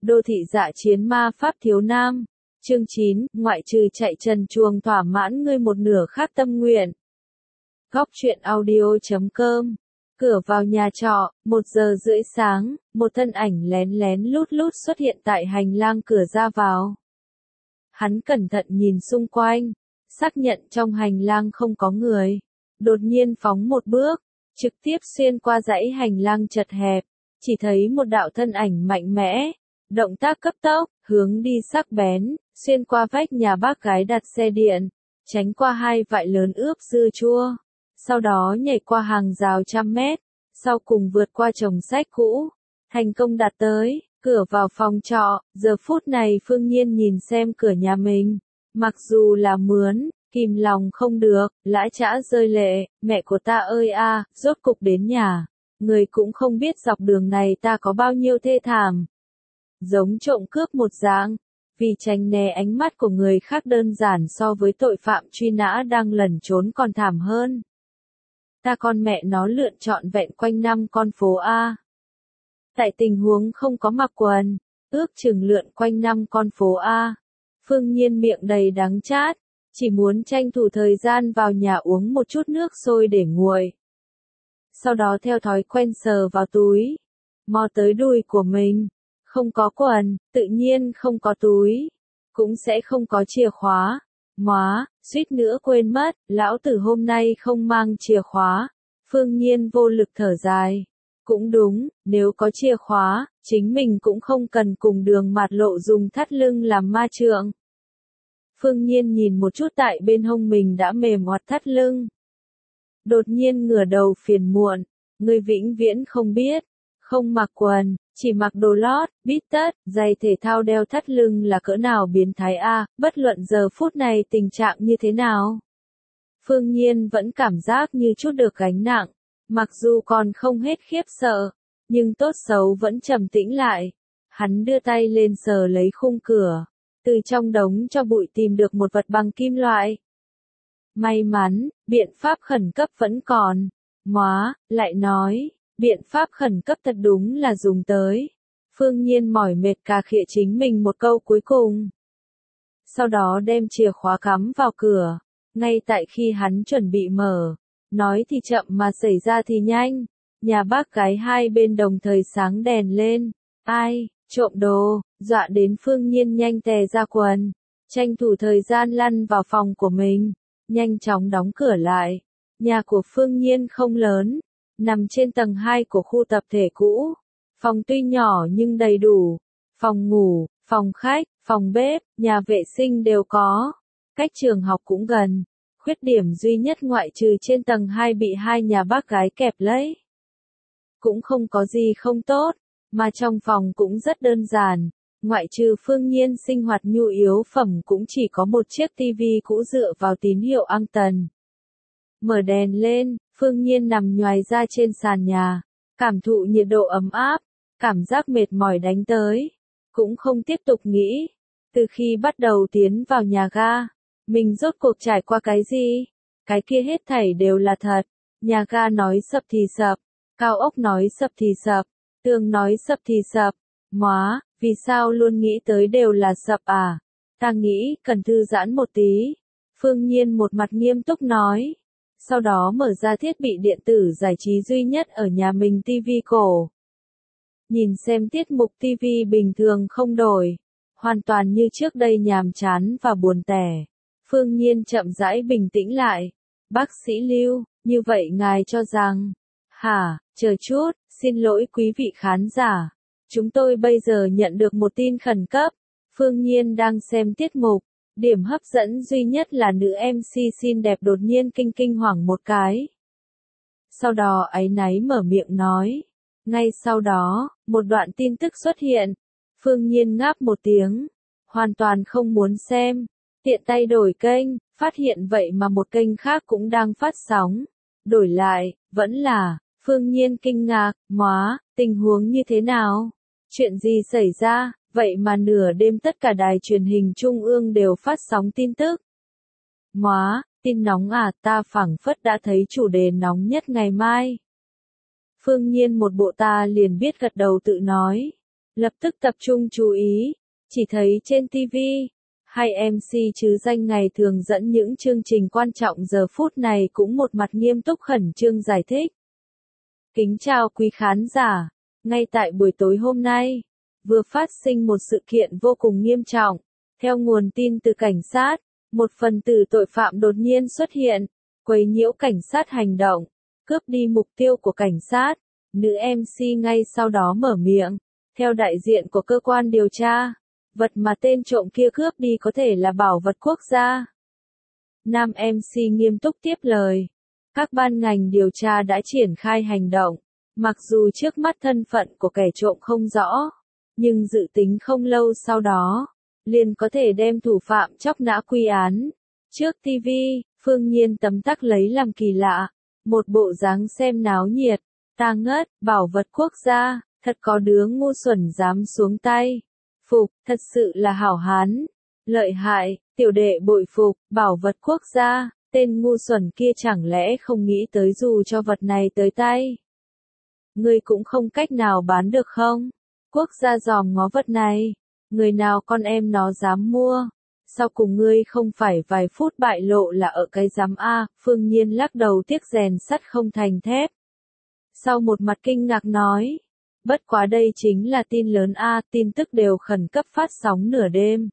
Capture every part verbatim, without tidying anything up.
Đô thị dạ chiến ma pháp thiếu nam. Chương chín, ngoại trừ chạy trần truồng thỏa mãn ngươi một nửa khác tâm nguyện. Góc truyện audio chấm com. Cửa vào nhà trọ, một giờ rưỡi sáng, một thân ảnh lén lén lút lút xuất hiện tại hành lang cửa ra vào. Hắn cẩn thận nhìn xung quanh, xác nhận trong hành lang không có người. Đột nhiên phóng một bước, trực tiếp xuyên qua dãy hành lang chật hẹp, chỉ thấy một đạo thân ảnh mạnh mẽ, động tác cấp tốc, hướng đi sắc bén, xuyên qua vách nhà bác gái đặt xe điện, tránh qua hai vại lớn ướp dưa chua, sau đó nhảy qua hàng rào trăm mét, sau cùng vượt qua chồng sách cũ, thành công đạt tới, cửa vào phòng trọ. Giờ phút này Phương Nhiên nhìn xem cửa nhà mình, mặc dù là mướn, kìm lòng không được, lã chã rơi lệ, mẹ của ta ơi a, rốt cục đến nhà, người cũng không biết dọc đường này ta có bao nhiêu thê thảm. Giống trộm cướp một dạng, vì tránh né ánh mắt của người khác đơn giản so với tội phạm truy nã đang lẩn trốn còn thảm hơn. Ta con mẹ nó lượn trọn vẹn quanh năm con phố A. Tại tình huống không có mặc quần, ước chừng lượn quanh năm con phố A. Phương Nhiên miệng đầy đắng chát, chỉ muốn tranh thủ thời gian vào nhà uống một chút nước sôi để nguội. Sau đó theo thói quen sờ vào túi, mò tới đùi của mình. Không có quần, tự nhiên không có túi, cũng sẽ không có chìa khóa. Móa, suýt nữa quên mất, lão tử hôm nay không mang chìa khóa. Phương Nhiên vô lực thở dài. Cũng đúng, nếu có chìa khóa, chính mình cũng không cần cùng Đường Mạt Lộ dùng thắt lưng làm ma trượng. Phương Nhiên nhìn một chút tại bên hông mình đã mềm oặt thắt lưng. Đột nhiên ngửa đầu phiền muộn, người vĩnh viễn không biết, không mặc quần, chỉ mặc đồ lót, bít tất, giày thể thao đeo thắt lưng là cỡ nào biến thái a, bất luận giờ phút này tình trạng như thế nào. Phương Nhiên vẫn cảm giác như chút được gánh nặng, mặc dù còn không hết khiếp sợ, nhưng tốt xấu vẫn trầm tĩnh lại. Hắn đưa tay lên sờ lấy khung cửa, từ trong đống cho bụi tìm được một vật bằng kim loại. May mắn, biện pháp khẩn cấp vẫn còn. Móa, lại nói. Biện pháp khẩn cấp thật đúng là dùng tới. Phương Nhiên mỏi mệt cà khịa chính mình một câu cuối cùng. Sau đó đem chìa khóa cắm vào cửa. Ngay tại khi hắn chuẩn bị mở. Nói thì chậm mà xảy ra thì nhanh. Nhà bác gái hai bên đồng thời sáng đèn lên. Ai, trộm đồ, dọa đến Phương Nhiên nhanh tè ra quần. Tranh thủ thời gian lăn vào phòng của mình. Nhanh chóng đóng cửa lại. Nhà của Phương Nhiên không lớn. Nằm trên tầng hai của khu tập thể cũ. Phòng tuy nhỏ nhưng đầy đủ. Phòng ngủ, phòng khách, phòng bếp, nhà vệ sinh đều có. Cách trường học cũng gần. Khuyết điểm duy nhất ngoại trừ trên tầng hai bị hai nhà bác gái kẹp lấy. Cũng không có gì không tốt, mà trong phòng cũng rất đơn giản. Ngoại trừ Phương Nhiên sinh hoạt nhu yếu phẩm cũng chỉ có một chiếc tivi cũ dựa vào tín hiệu ăng tần. Mở đèn lên, Phương Nhiên nằm nhoài ra trên sàn nhà, cảm thụ nhiệt độ ấm áp, cảm giác mệt mỏi đánh tới, cũng không tiếp tục nghĩ. Từ khi bắt đầu tiến vào nhà ga, mình rốt cuộc trải qua cái gì? Cái kia hết thảy đều là thật. Nhà ga nói sập thì sập, cao ốc nói sập thì sập, tường nói sập thì sập. Móa, vì sao luôn nghĩ tới đều là sập à? Ta nghĩ cần thư giãn một tí. Phương Nhiên một mặt nghiêm túc nói. Sau đó mở ra thiết bị điện tử giải trí duy nhất ở nhà mình tivi cổ. Nhìn xem tiết mục tivi bình thường không đổi. Hoàn toàn như trước đây nhàm chán và buồn tẻ. Phương Nhiên chậm rãi bình tĩnh lại. Bác sĩ Lưu, như vậy ngài cho rằng. Hả, chờ chút, xin lỗi quý vị khán giả. Chúng tôi bây giờ nhận được một tin khẩn cấp. Phương Nhiên đang xem tiết mục. Điểm hấp dẫn duy nhất là nữ em xê xinh đẹp đột nhiên kinh kinh hoàng một cái. Sau đó áy náy mở miệng nói. Ngay sau đó, một đoạn tin tức xuất hiện. Phương Nhiên ngáp một tiếng. Hoàn toàn không muốn xem. Tiện tay đổi kênh, phát hiện vậy mà một kênh khác cũng đang phát sóng. Đổi lại, vẫn là, Phương Nhiên kinh ngạc, móa, tình huống như thế nào? Chuyện gì xảy ra? Vậy mà nửa đêm tất cả đài truyền hình trung ương đều phát sóng tin tức. Móa, tin nóng à, ta phảng phất đã thấy chủ đề nóng nhất ngày mai. Phương Nhiên một bộ ta liền biết gật đầu tự nói. lập tức tập trung chú ý, chỉ thấy trên ti vi, hay em xê chứ danh ngày thường dẫn những chương trình quan trọng giờ phút này cũng một mặt nghiêm túc khẩn trương giải thích. Kính chào quý khán giả, ngay tại buổi tối hôm nay, vừa phát sinh một sự kiện vô cùng nghiêm trọng. Theo nguồn tin từ cảnh sát, một phần tử tội phạm đột nhiên xuất hiện, quấy nhiễu cảnh sát hành động, cướp đi mục tiêu của cảnh sát. Nữ em xê ngay sau đó mở miệng, theo đại diện của cơ quan điều tra, vật mà tên trộm kia cướp đi có thể là bảo vật quốc gia. Nam em xê nghiêm túc tiếp lời, các ban ngành điều tra đã triển khai hành động, mặc dù trước mắt thân phận của kẻ trộm không rõ, nhưng dự tính không lâu sau đó, liền có thể đem thủ phạm chóc nã quy án. Trước ti vi, Phương Nhiên tấm tắc lấy làm kỳ lạ, một bộ dáng xem náo nhiệt, ta ngất, bảo vật quốc gia, thật có đứa ngu xuẩn dám xuống tay. Phục, thật sự là hảo hán, lợi hại, tiểu đệ bội phục, bảo vật quốc gia, tên ngu xuẩn kia chẳng lẽ không nghĩ tới dù cho vật này tới tay. Ngươi cũng không cách nào bán được không? Quốc gia dòm ngó vật này, người nào con em nó dám mua? Sau cùng ngươi không phải vài phút bại lộ là ở cái giám A, Phương Nhiên lắc đầu tiếc rèn sắt không thành thép. Sau một mặt kinh ngạc nói, bất quá đây chính là tin lớn A, tin tức đều khẩn cấp phát sóng nửa đêm.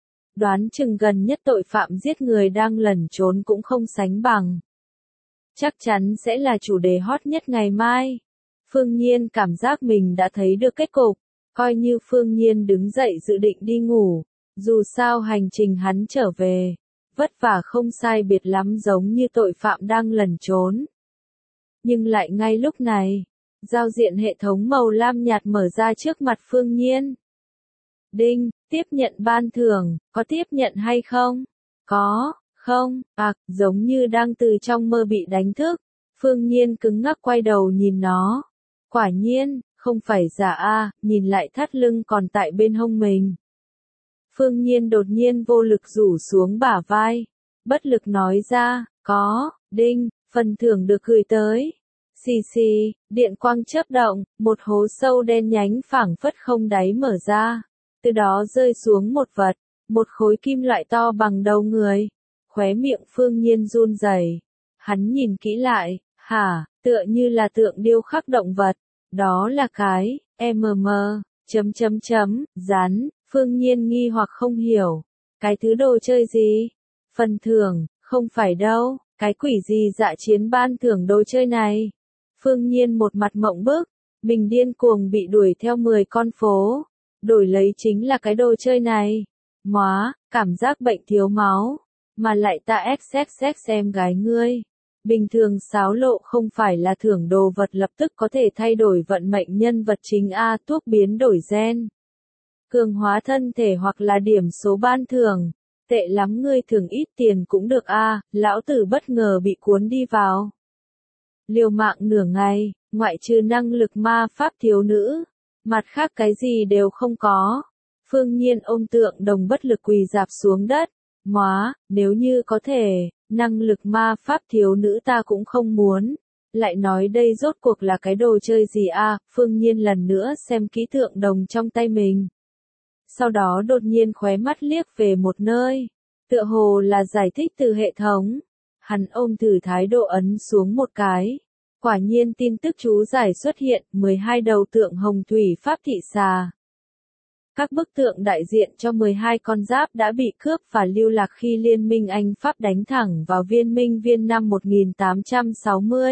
Đoán chừng gần nhất tội phạm giết người đang lẩn trốn cũng không sánh bằng. Chắc chắn sẽ là chủ đề hot nhất ngày mai. Phương Nhiên cảm giác mình đã thấy được kết cục, coi như Phương Nhiên đứng dậy dự định đi ngủ, dù sao hành trình hắn trở về, vất vả không sai biệt lắm giống như tội phạm đang lẩn trốn. Nhưng lại ngay lúc này, giao diện hệ thống màu lam nhạt mở ra trước mặt Phương Nhiên. Đinh, tiếp nhận ban thưởng, có tiếp nhận hay không? Có, không, à, giống như đang từ trong mơ bị đánh thức. Phương Nhiên cứng ngắc quay đầu nhìn nó. Quả nhiên, không phải giả a, nhìn lại thắt lưng còn tại bên hông mình. Phương Nhiên đột nhiên vô lực rủ xuống bả vai, bất lực nói ra, có, đinh, phần thưởng được gửi tới. Xì xì, điện quang chớp động, một hố sâu đen nhánh phảng phất không đáy mở ra. Từ đó rơi xuống một vật, một khối kim loại to bằng đầu người. Khóe miệng Phương Nhiên run rẩy. Hắn nhìn kỹ lại, hả, tựa như là tượng điêu khắc động vật. Đó là cái, em em, chấm chấm chấm, rắn. Phương Nhiên nghi hoặc không hiểu. Cái thứ đồ chơi gì? Phần thưởng, không phải đâu, cái quỷ gì dạ chiến ban thưởng đồ chơi này? Phương Nhiên một mặt mộng bức, mình điên cuồng bị đuổi theo mười con phố, đổi lấy chính là cái đồ chơi này. Móa, cảm giác bệnh thiếu máu, mà lại ta xxx em gái ngươi. Bình thường xáo lộ không phải là thưởng đồ vật lập tức có thể thay đổi vận mệnh nhân vật chính A, thuốc biến đổi gen, cường hóa thân thể hoặc là điểm số ban thưởng. Tệ lắm, ngươi thưởng ít tiền cũng được A, lão tử bất ngờ bị cuốn đi vào. Liều mạng nửa ngày, ngoại trừ năng lực ma pháp thiếu nữ, mặt khác cái gì đều không có. Phương Nhiên ôm tượng đồng bất lực quỳ rạp xuống đất. Móa, nếu như có thể, năng lực ma pháp thiếu nữ ta cũng không muốn. Lại nói đây rốt cuộc là cái đồ chơi gì a? Phương Nhiên lần nữa xem kỹ tượng đồng trong tay mình. Sau đó đột nhiên khóe mắt liếc về một nơi. Tựa hồ là giải thích từ hệ thống. Hắn ôm thử thái độ ấn xuống một cái. Quả nhiên tin tức chú giải xuất hiện, mười hai đầu tượng hồng thủy pháp thị xà. Các bức tượng đại diện cho mười hai con giáp đã bị cướp và lưu lạc khi Liên minh Anh Pháp đánh thẳng vào Viên Minh Viên năm một nghìn tám trăm sáu mươi.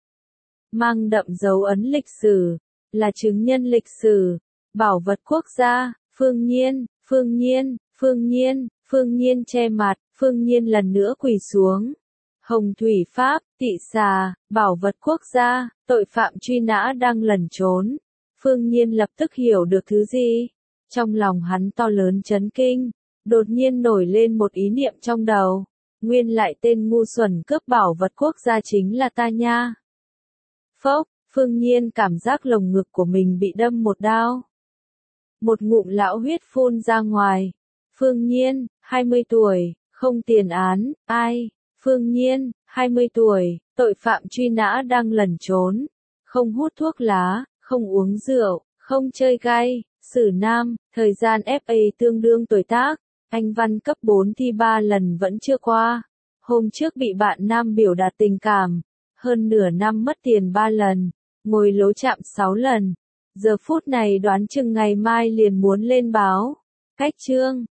Mang đậm dấu ấn lịch sử, là chứng nhân lịch sử, bảo vật quốc gia. Phương Nhiên, Phương Nhiên, Phương Nhiên, Phương Nhiên che mặt, Phương Nhiên lần nữa quỳ xuống. Hồng thủy pháp, tị xà, bảo vật quốc gia, tội phạm truy nã đang lẩn trốn. Phương Nhiên lập tức hiểu được thứ gì. Trong lòng hắn to lớn chấn kinh, đột nhiên nổi lên một ý niệm trong đầu. Nguyên lại tên ngu xuẩn cướp bảo vật quốc gia chính là ta nha. Phốc, Phương Nhiên cảm giác lồng ngực của mình bị đâm một đao. Một ngụm lão huyết phun ra ngoài. Phương Nhiên, hai mươi tuổi, không tiền án, ai? Phương Nhiên, hai mươi tuổi, tội phạm truy nã đang lẩn trốn. Không hút thuốc lá, không uống rượu, không chơi gay, Sử nam, thời gian ép a tương đương tuổi tác, Anh văn cấp bốn thi ba lần vẫn chưa qua. Hôm trước bị bạn nam biểu đạt tình cảm, hơn nửa năm mất tiền ba lần, ngồi lố chạm sáu lần. Giờ phút này đoán chừng ngày mai liền muốn lên báo. Cách chương